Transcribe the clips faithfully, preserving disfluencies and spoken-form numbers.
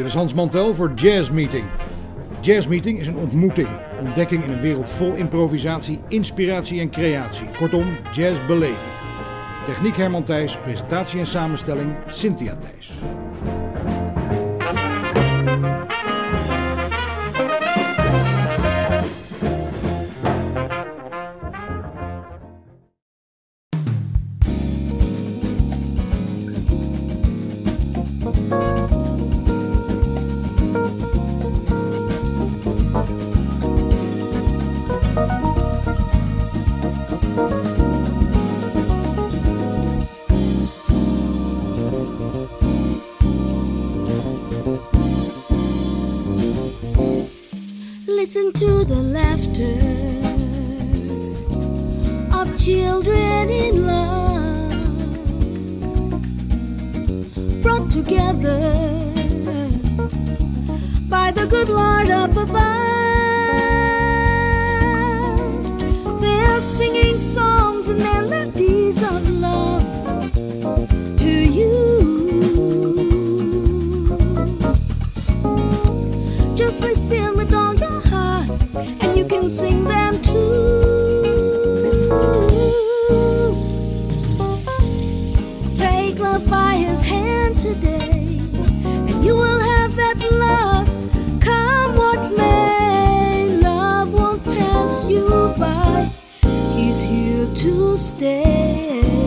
is Hans Mantel voor Jazz Meeting. Jazz Meeting is een ontmoeting, ontdekking in een wereld vol improvisatie, inspiratie en creatie. Kortom, jazz beleven. Techniek Herman Thijs, presentatie en samenstelling Cynthia Thijs. Listen to the laughter of children in love, brought together by the good Lord up above. They're singing songs and melodies of love to you. Just listen with all your heart, and you can sing them too. Take love by his hand today, and you will have that love. Come what may, love won't pass you by. He's here to stay.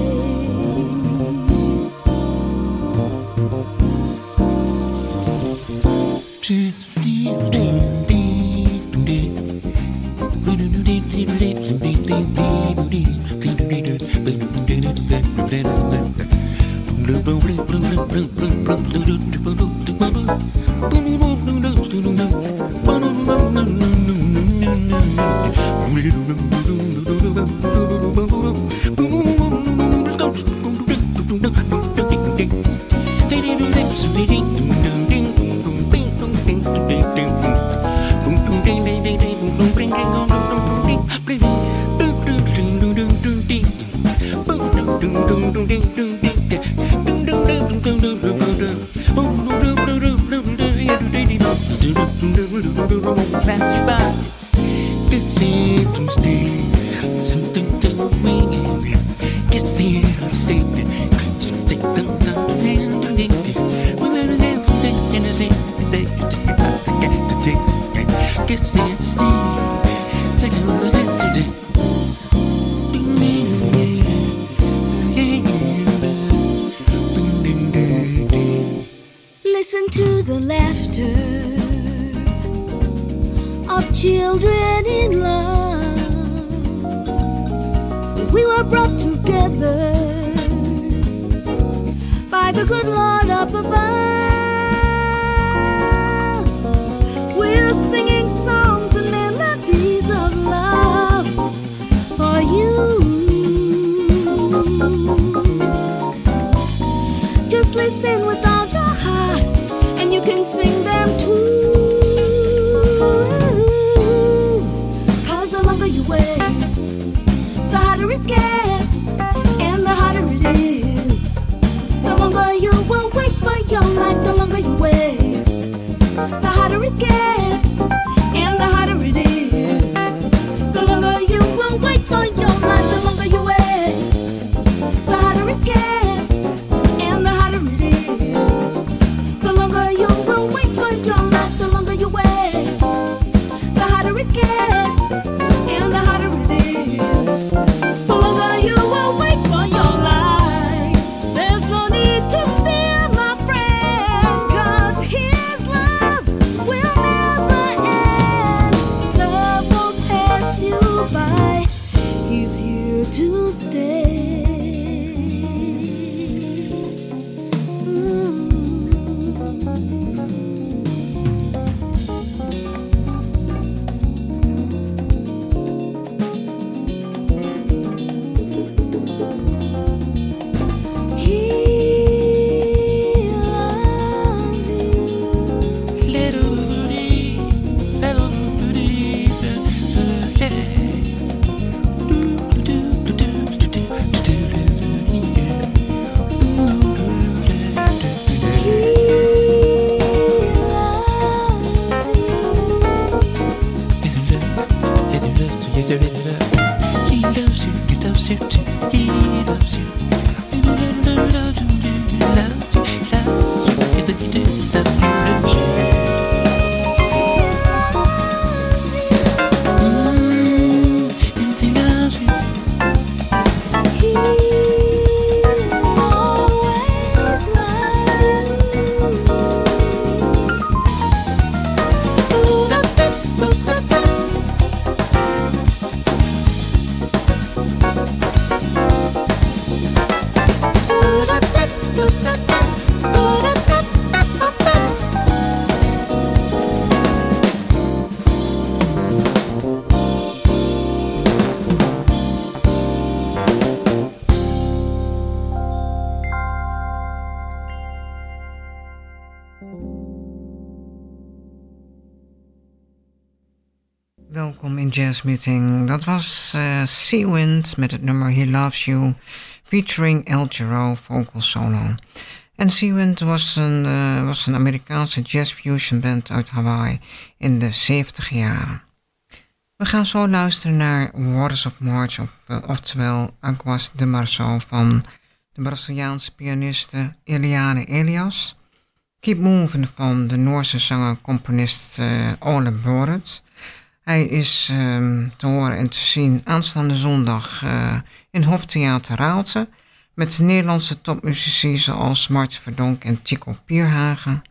Listen to the laughter of children in love. We were brought together by the good Lord up above. We're singing songs and melodies of love for you. Just listen with all your heart, and you can sing them too. Cause the longer you wait, the harder it gets, and the harder it is. The longer you will wait for your life, the longer you wait, the harder it gets, and the harder it is. The longer you will wait for your life, the longer you wait, the harder it gets, and the harder it is. The longer you will wait for your life, the longer you wait, the harder it gets, and the harder it is. The longer you will wait for your life, there's no need to fear, my friend, cause his love will never end. Love won't pass you by, he's here to stay. Welkom in Jazz Meeting. Dat was uh, Seawind met het nummer He Loves You, featuring El Giro vocal solo. En Seawind was een, uh, was een Amerikaanse jazz fusion band uit Hawaii in de zeventig jaren. We gaan zo luisteren naar Waters of March, of, uh, oftewel Aguas de Março van de Braziliaanse pianiste Eliane Elias. Keep Moving van de Noorse zanger-componist uh, Ole Borret. Hij is uh, te horen en te zien aanstaande zondag uh, in Hoftheater Raalte met Nederlandse topmuzici zoals Mart Verdonk en Tico Pierhagen.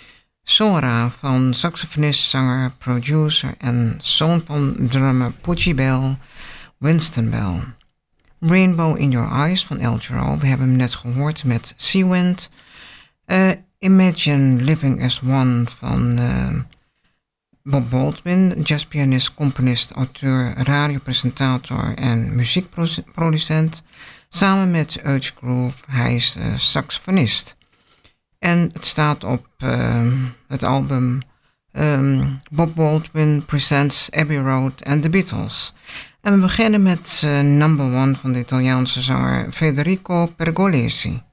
Sora van saxofonist, zanger, producer en zoon van drummer Pudgy Bell, Winston Bell. Rainbow in Your Eyes van El Giro, we hebben hem net gehoord met Seawind. Uh, Imagine Living as One van uh, Bob Baldwin, jazzpianist, componist, auteur, radiopresentator en muziekproducent. Samen met Urge Groove, hij is uh, saxofonist. En het staat op uh, het album um, Bob Baldwin Presents Abbey Road and the Beatles. En we beginnen met uh, number one van de Italiaanse zanger Federico Pergolesi.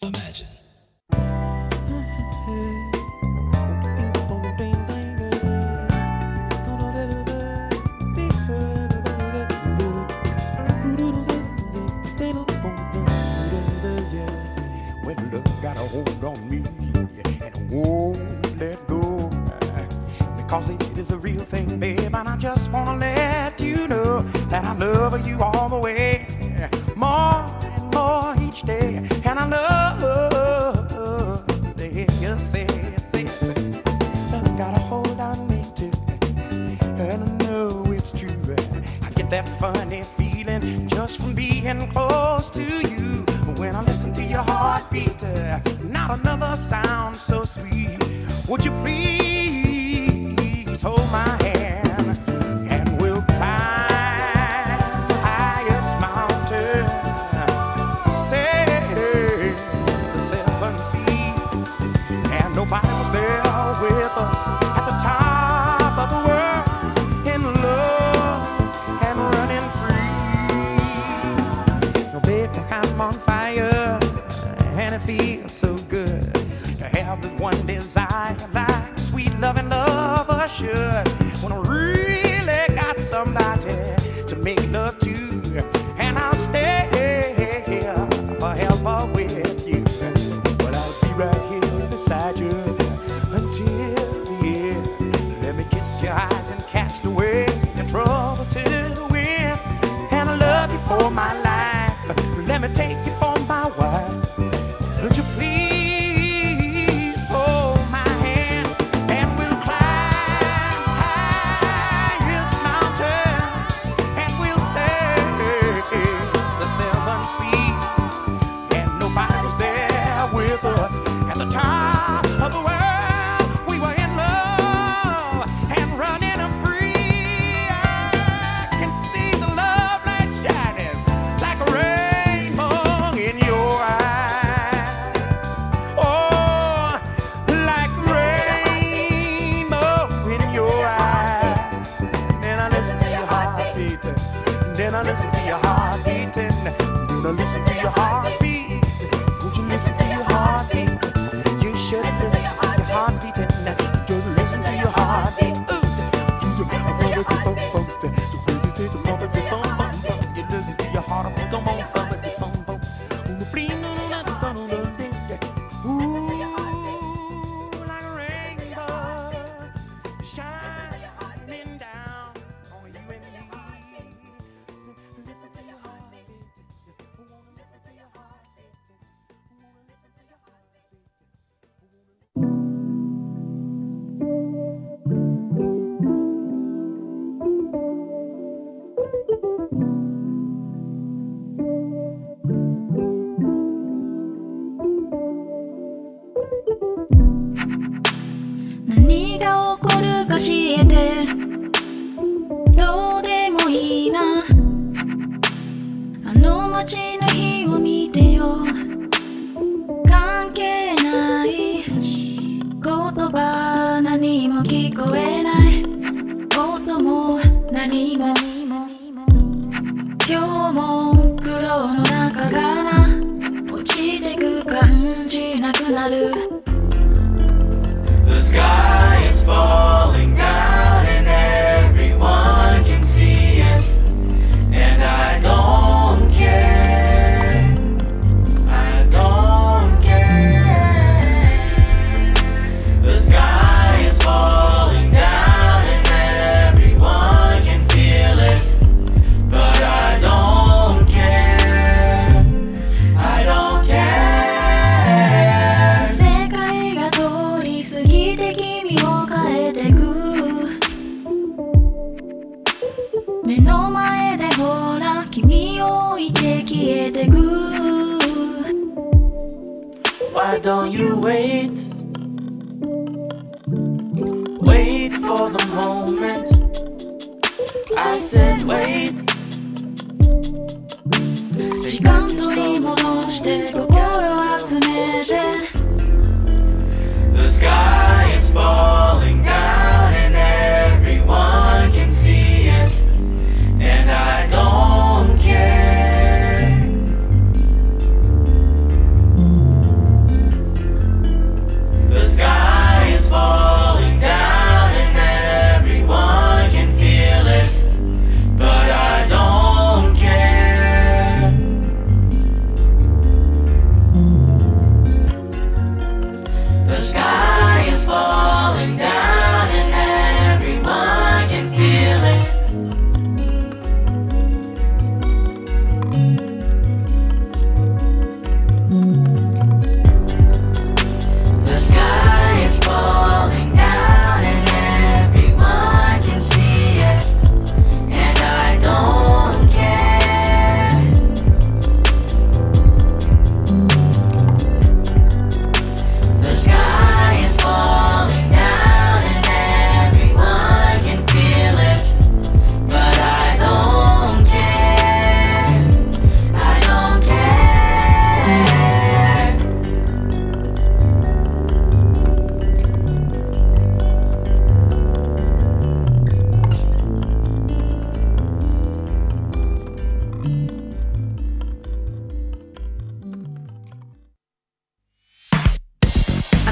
imagine. When love got a hold on me and won't let go, because it is a real thing, babe, and I just wanna let you know that I love you all the way, more and more each day, and I love to hear you say, say, love got a hold on me too, and I know it's true. I get that funny feeling just from being close to you. When I listen to your heartbeat, not another sound so sweet. Would you please hold my hand and we'll climb the highest mountain, sail the seven seas, and nobody was there with us at the top of the world in love and running free. No, baby, I'm on fire and it feels so good to have this one desire like sweet loving lover should. When I really got somebody to make love to, and I'll stay here forever with you. But I'll be right here beside you until the end. Let me kiss your eyes and cast away your trouble to the wind. And I love you for my life. Let me take you for my wife. Would you please hold my hand and we'll climb the highest mountain and we'll sail the seven seas, and nobody's there with us at the top of the world. We were in love and running free. I can see the love light shining like a rainbow in your eyes. Oh, like rainbow in your eyes. Then I listen to your heartbeat. Then I listen to your heartbeat. Then I listen to your heartbeat. Won't you listen to your heartbeat? You should listen to your heartbeat. And don't listen to your heartbeat. You listen to your heartbeat. Come on, ooh, like a rainbow shining down on you and me. Listen, listen to your heartbeat. Who wanna listen to your heartbeat? Who wanna listen to your 「何が起こるか知えてどうでもいいな」「あの街の日を見てよ」「関係ない言葉何も聞こえない」「音も何も今日も黒の中から落ちてく感じなくなる」 The sky is falling down and everyone can see it, and I don't care, I don't care. The sky is falling down and everyone can feel it, but I don't care, I don't care. 世界が通り過ぎて君を変えてく目の前でほら君を置いて消えてく Why don't you wait? Wait for the moment. I said wait. 時間取り戻して心集めて The sky is falling down and everyone can see it, and I don't care.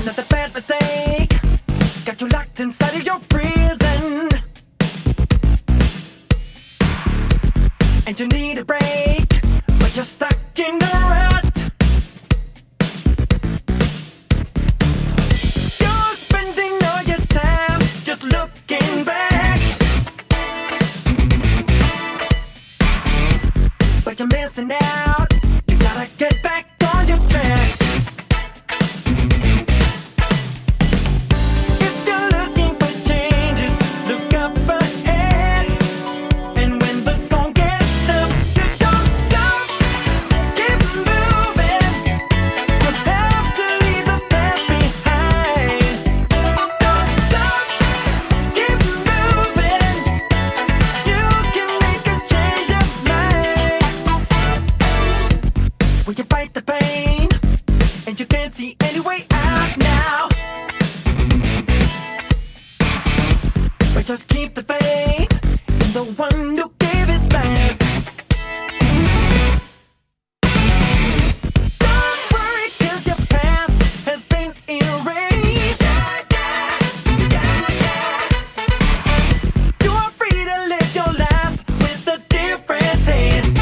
another bad mistake got you locked inside of your prison, and you need a break, but you're stuck in the rut. You're spending all your time just looking back, but you're missing out. You gotta get back on your track. Just keep the faith in the one who gave his life. Don't worry, 'cause your past has been erased. You are free to live your life with a different taste.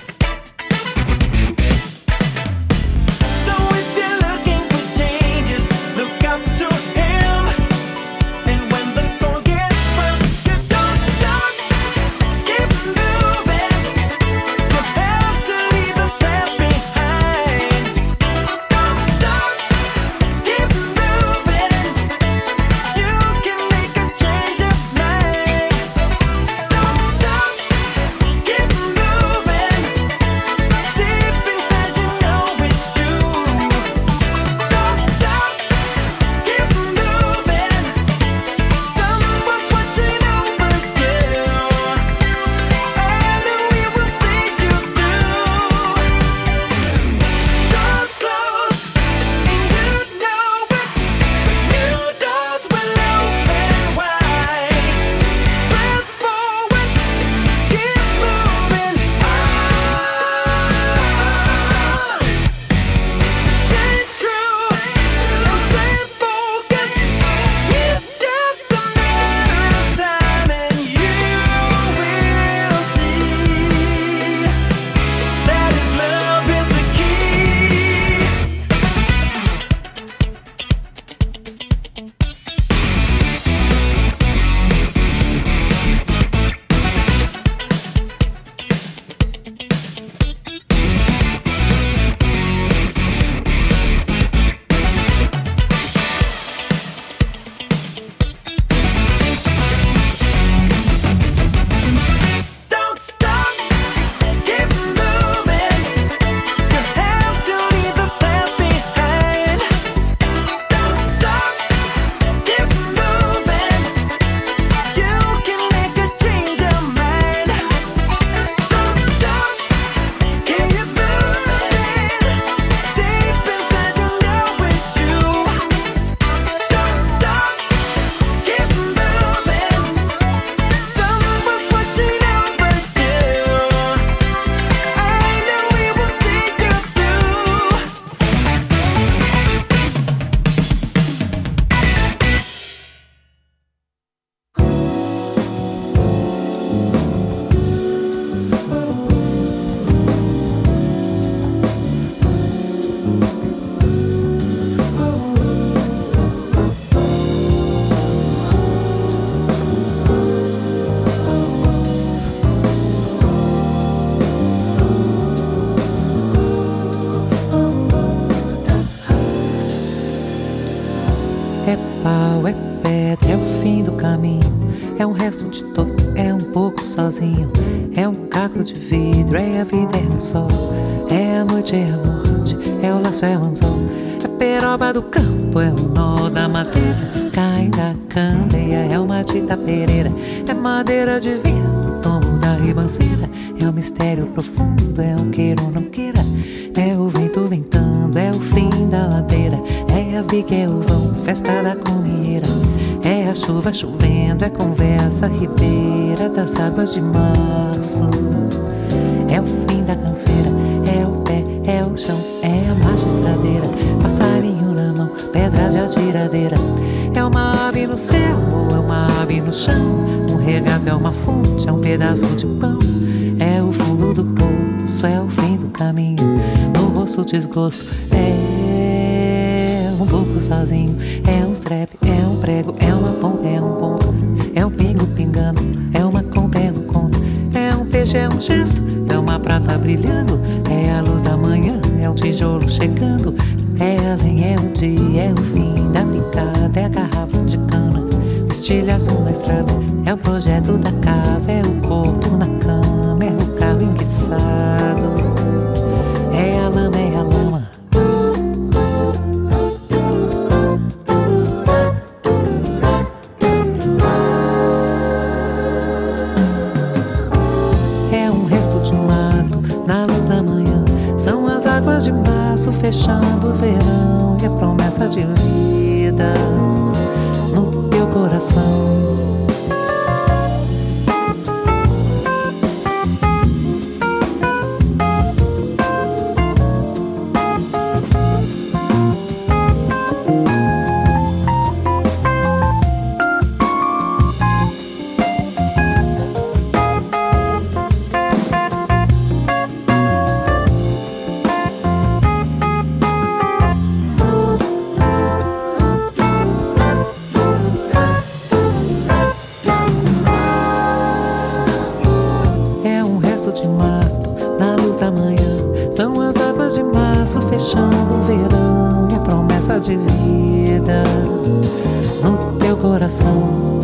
So if you're looking for changes, look up to him. And when the phone gets pau, é pedra, é o fim do caminho. É um resto de topo, é um pouco sozinho. É um caco de vidro, é a vida, é o sol. É a noite, é a morte, é o laço, é o anzol. É peroba do campo, é o nó da madeira. Cai da candeia, é uma tita pereira. É madeira de vinho, o tomo da ribanceira. É o mistério profundo, é um queira ou não queira. É o vento ventando, é o fim da ladeira. É a viga, é o vão, festa da comieira. É a chuva chovendo, é conversa ribeira das águas de março. É o fim da canseira, é o pé, é o chão, é a marcha estradeira. Passarinho na mão, pedra de uma tiradeira. É uma ave no céu ou é uma ave no chão? Um regato é uma fonte, é um pedaço de pão. É o fundo do poço, é o fim do caminho. No rosto desgosto, é um pouco sozinho. É um strep, é um prego, é uma ponta, é um ponto. É um pingo pingando, é uma conta, é um conto. É um peixe, é um gesto, é uma prata brilhando. É a luz da manhã, é um tijolo chegando. É além, é o dia, é o fim da picada. É a garrafa de cana, o estilhaço na estrada. É o projeto da casa, é o corpo na cama. É o carro enguiçado, é a lama, é a lama. É um resto de mato na luz da manhã. São as águas de março fechando o verão. E a promessa de vida no teu coração. De vida no teu coração.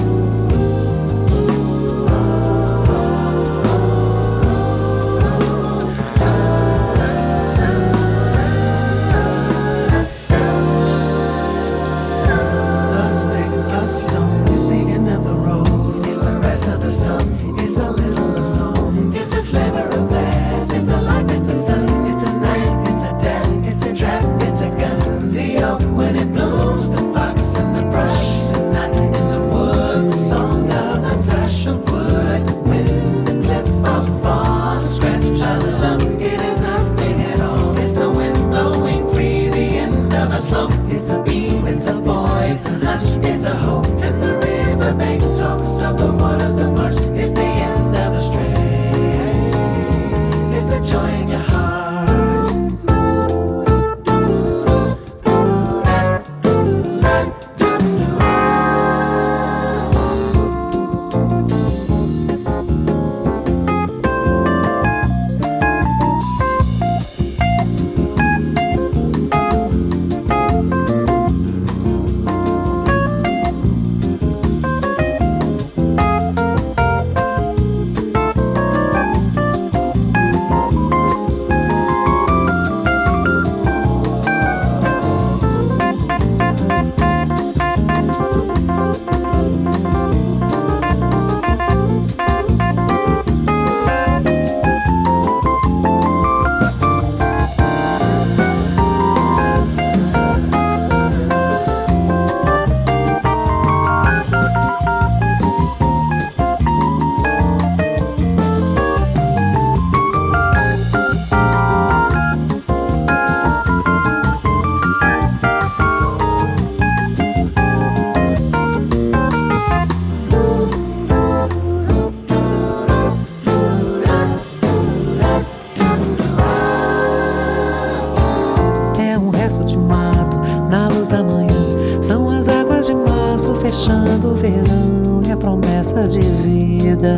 Fechando o verão e a promessa de vida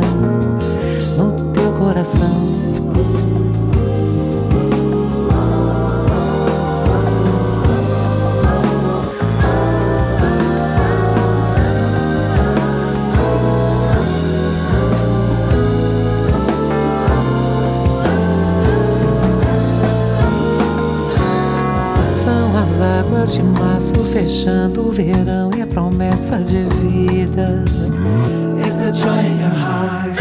no teu coração. São as águas de março fechando o verão e a promessa de vida. Is the joy in your heart?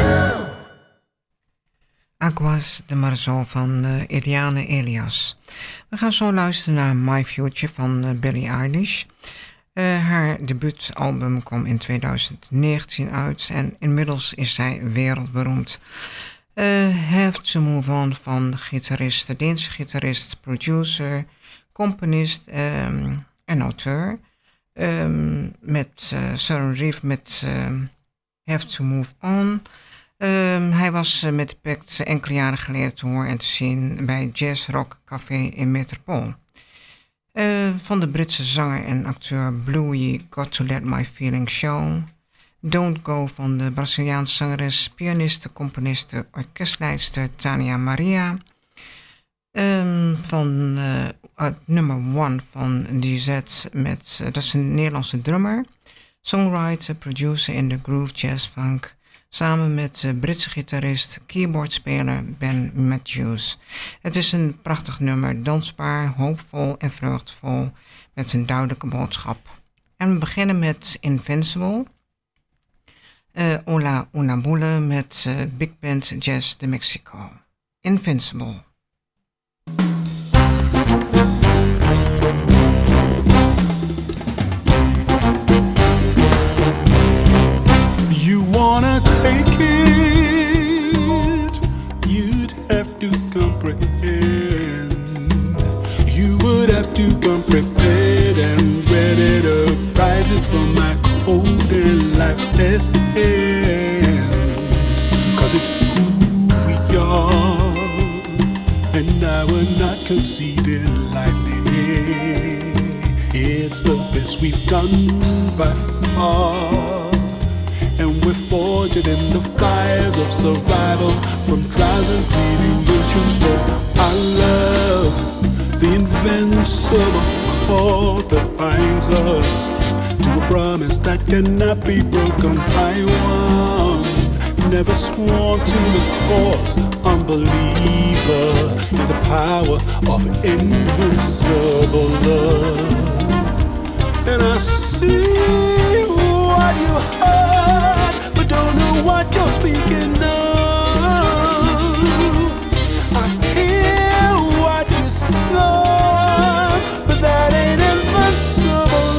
Aquas de Marzal van uh, Eliane Elias. We gaan zo luisteren naar My Future van uh, Billie Eilish. Uh, haar debuutalbum kwam in tweeduizend negentien uit en inmiddels is zij wereldberoemd. Uh, Have to Move On van gitarist, de Deense gitarist, producer, componist um, en auteur. Um, met uh, Søren Reeve met uh, Have to Move On. Um, hij was uh, met de Pact enkele jaren geleden te horen en te zien bij Jazz Rock Café in Metropool. Uh, van de Britse zanger en acteur Bluey Got to Let My Feelings Show. Don't Go van de Braziliaanse zangeres, pianiste, componiste, orkestleidster Tania Maria. Um, van uh, het nummer One van D Z, met, uh, dat is een Nederlandse drummer, songwriter, producer in de groove jazz funk, samen met de Britse gitarist, keyboardspeler Ben Matthews. Het is een prachtig nummer, dansbaar, hoopvol en vreugdevol, met een duidelijke boodschap. En we beginnen met Invincible. Uh, Hola Una Bule met uh, Big Band Jazz de Mexico. Invincible. You wanna take it, you'd have to come prepared. You would have to come prepared and ready to prize it from my cold and lifeless hand. Cause it's who we are, and I would not concede it lightly. It's the best we've done by far, and we're forged in the fires of survival, from trials and tribulations. For our love, the invincible cord that binds us to a promise that cannot be broken by one. Never sworn to the cause, unbeliever in the power of invincible love. And I see what you heard, but don't know what you're speaking of. I hear what you saw, but that ain't invincible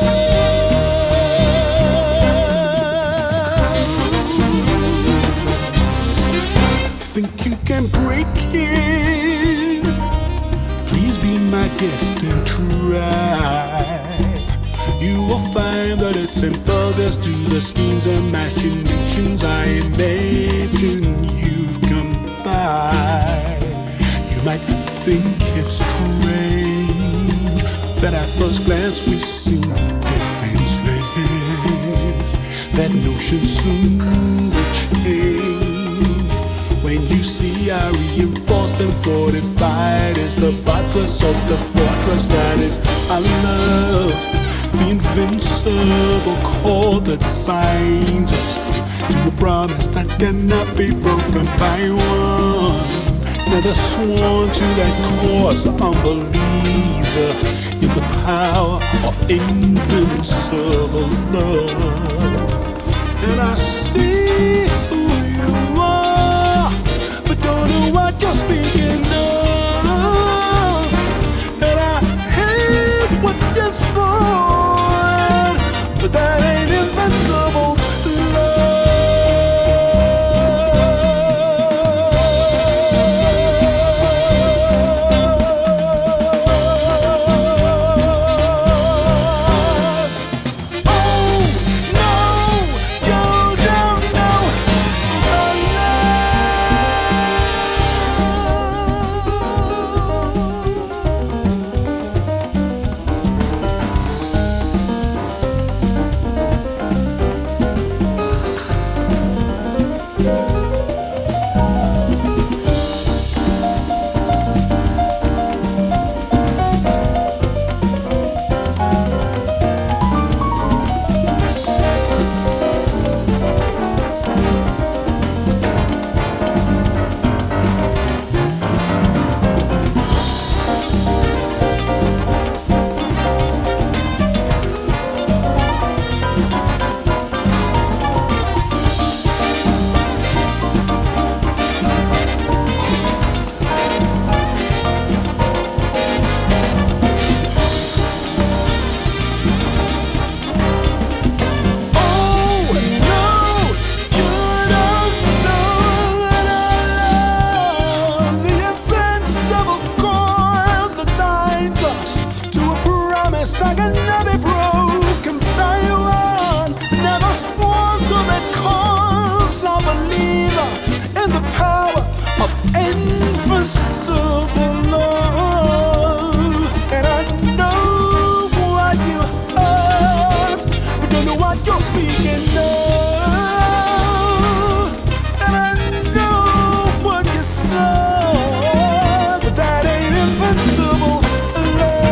love. Think you can break it? Please be my guest and try. You will find that it's impervious to the schemes and machinations I imagine you've come by. You might think it's strange that at first glance we seem defenseless. That notion soon will change when you see how reinforced and fortified is the buttress of the fortress that is our love. The invincible cord that binds us to a promise that cannot be broken by one. Never sworn to that cause, unbeliever in the power of invincible love. And I see who you are, but don't know what you're speaking of. And I hate what you thought, but that ain't invincible love. Oh no, you don't know. Just like I never broken by one, never sworn to the cause. I believe in the power of invincible love. And I know what you heard, but don't know what you're speaking of. And I know what you thought, but that ain't invincible love.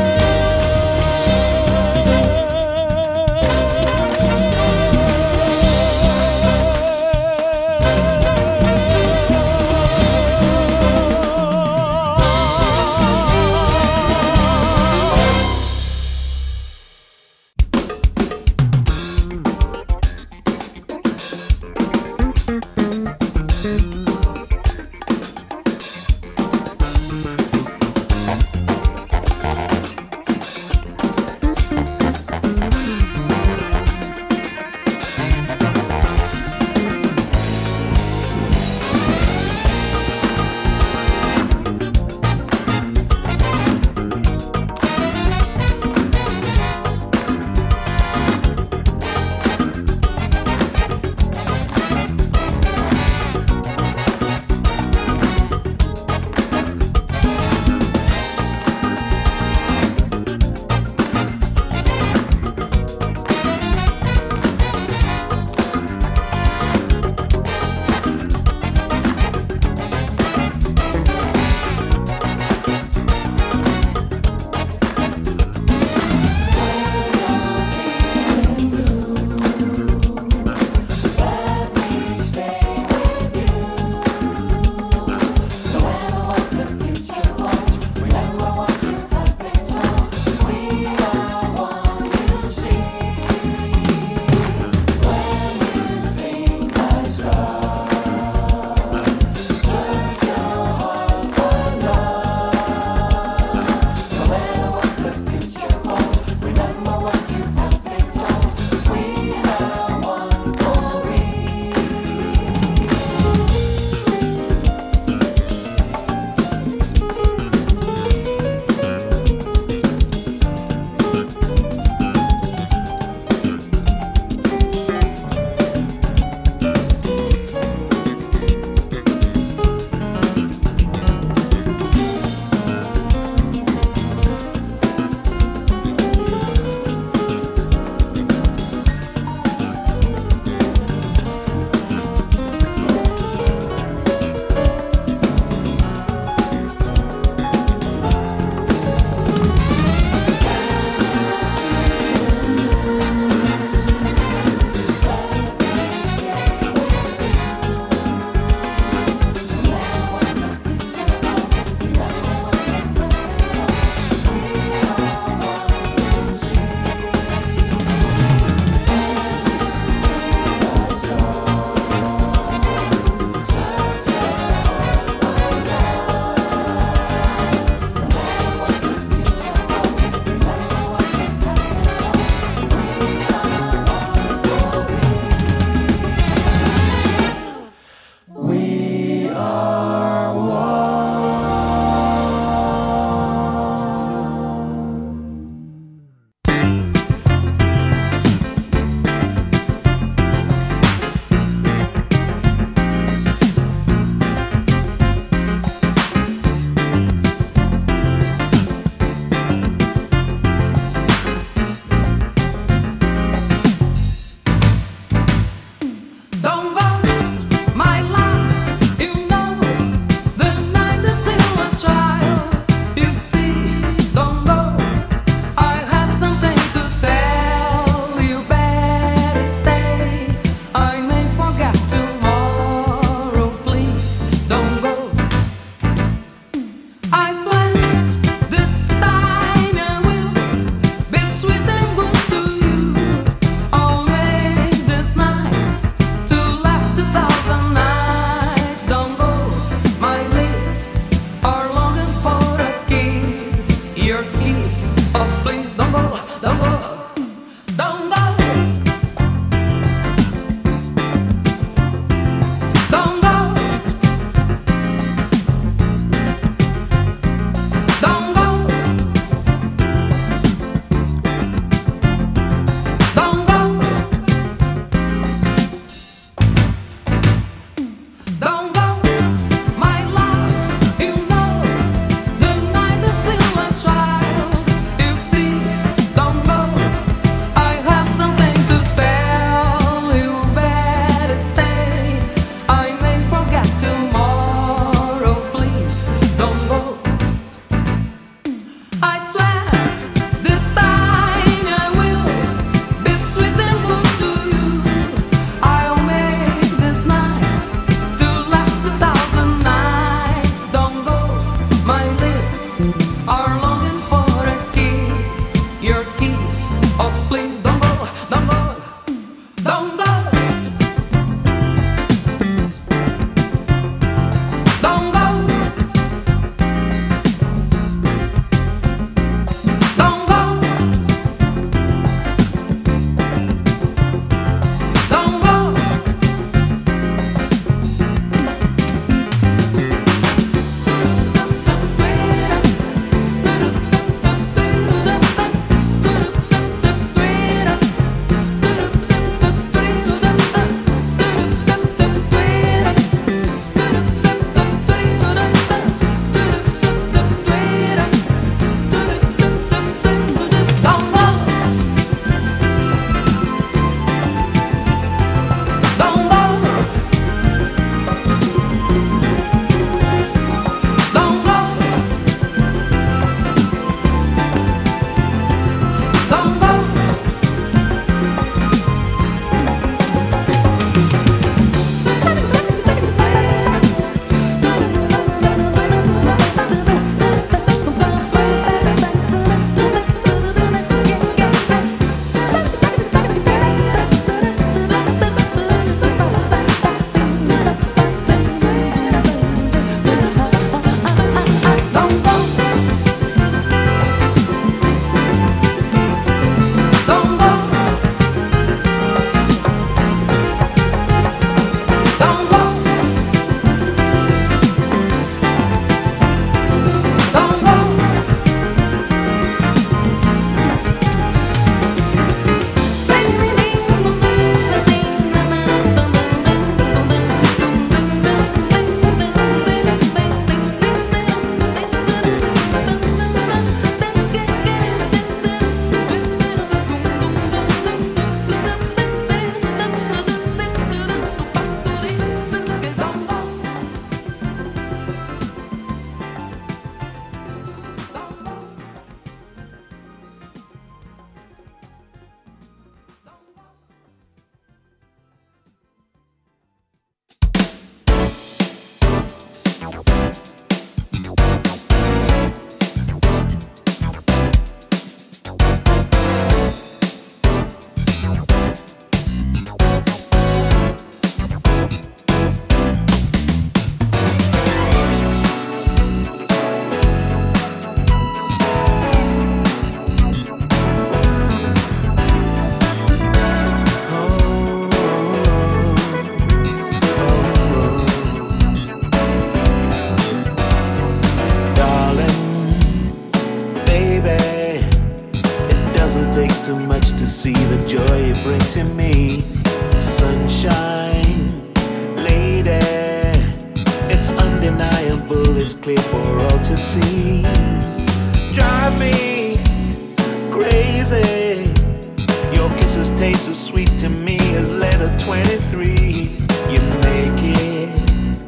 tastes as sweet to me as letter twenty-three. You make it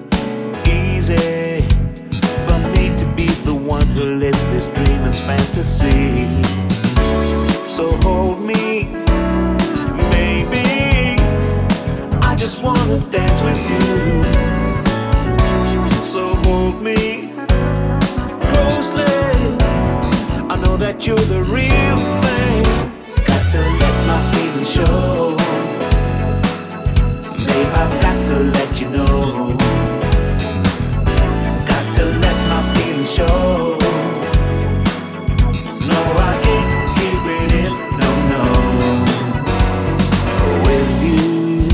easy for me to be the one who lives this dreamer's fantasy. So hold me, baby, I just wanna dance with you. So hold me closely, I know that you're the real thing. Got to let my feelings show, babe, I've got to let you know. Got to let my feelings show. No, I can't keep it in, no, no. With you,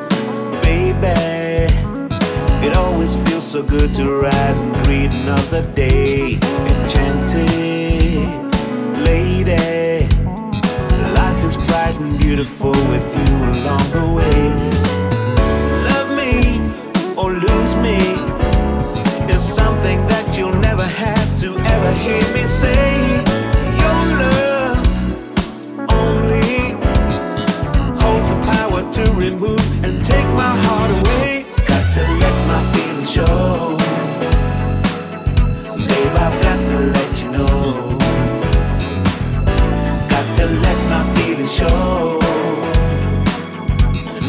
baby, it always feels so good to rise and greet another day. Enchanted lady, life is bright and beautiful with you along the way. Love me or lose me is something that you'll never have to ever hear me say. Your love only holds the power to remove and take my heart away. Got to let my feelings show, babe, I've got to let you know. Got to let my feelings show.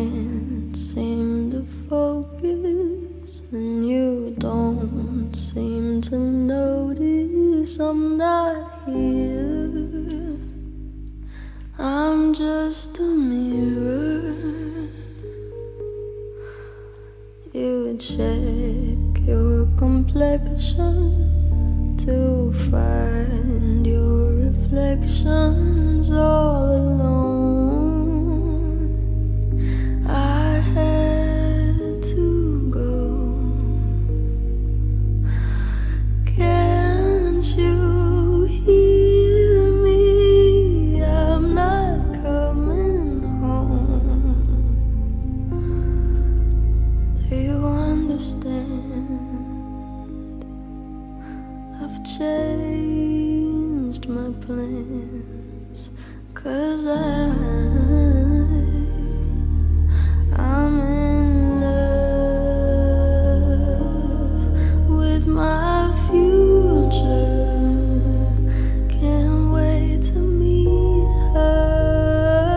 can't seem to focus, and you don't seem to notice I'm not here. I'm just a mirror. You check your complexion to find your reflections all alone. I had to go. Can't you hear me? I'm not coming home. Do you understand? I've changed my plans, 'cause I, I'm in love with my future. Can't wait to meet her,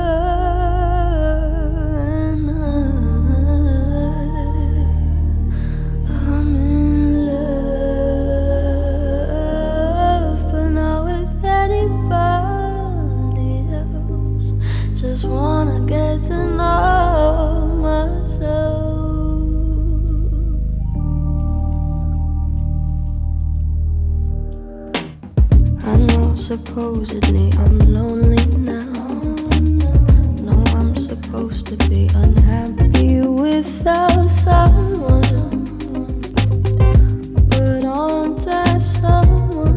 and I, I'm in love, but not with anybody else. Just wanna get to know myself. I know supposedly I'm lonely now. No, I'm supposed to be unhappy without someone, but aren't I someone?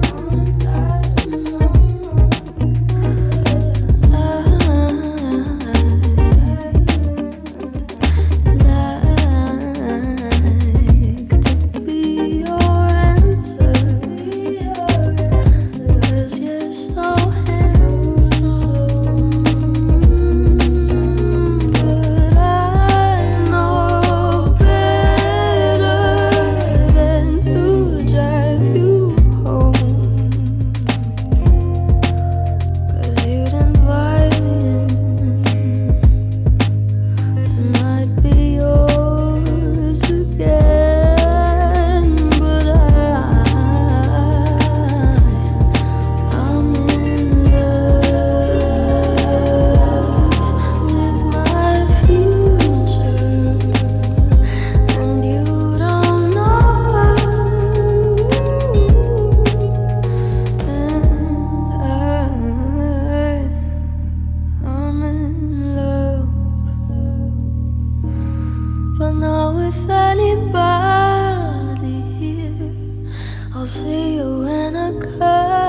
But not with anybody here. I'll see you when I come.